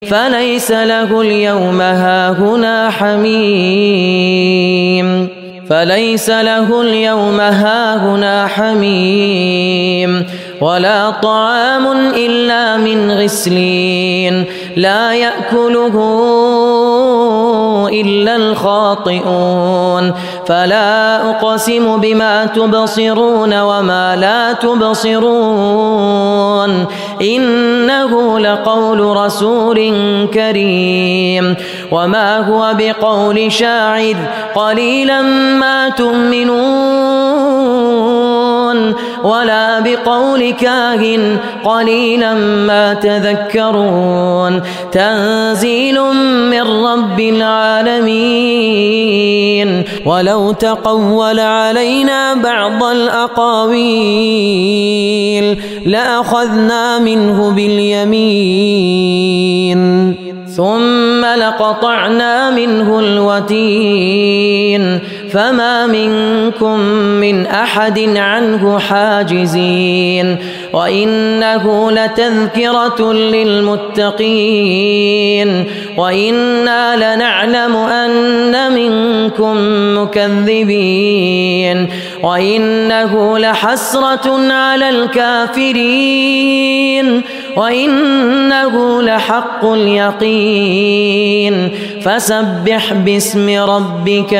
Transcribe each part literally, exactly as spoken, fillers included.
فليس له اليوم هاهنا حميم فليس له اليوم هاهنا حميم ولا طعام إلا من غسلين لا يأكله إلا الخاطئون فلا أقسم بما تبصرون وما لا تبصرون إنه لقول رسول كريم وما هو بقول شاعر قليلا ما تؤمنون ولا بقول كاهن قليلا ما تذكرون تنزيل من رب العالمين ولو تقول علينا بعض الأقاويل لأخذنا منه باليمين ثم لقطعنا منه الوتين فما منكم من أحد عنه حاجزين وإنه لتذكرة للمتقين وإنا لنعلم أن منكم مكذبين وإنه لحسرة على الكافرين وإنه لحق اليقين فسبح باسم ربك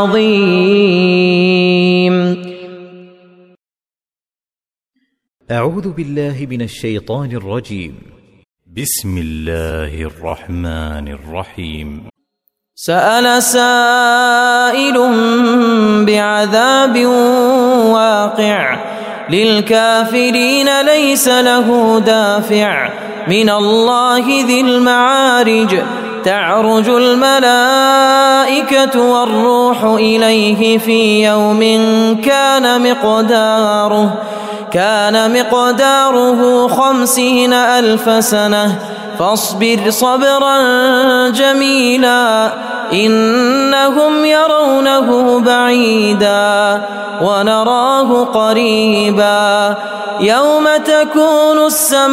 العظيم. أعوذ بالله من الشيطان الرجيم. بسم الله الرحمن الرحيم. سأل سائل بعذاب واقع للكافرين ليس له دافع من الله ذي المعارج تعرج الملائكة والروح إليه في يوم كان مقداره كان مقداره خمسين ألف سنة فاصبر صبرا جميلا إنهم يرونه بعيدا ونراه قريبا يوم تكون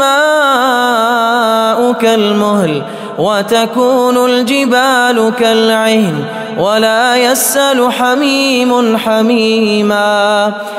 السماء كالمهل وتكون الجبال كالعهن ولا يسأل حميم حميما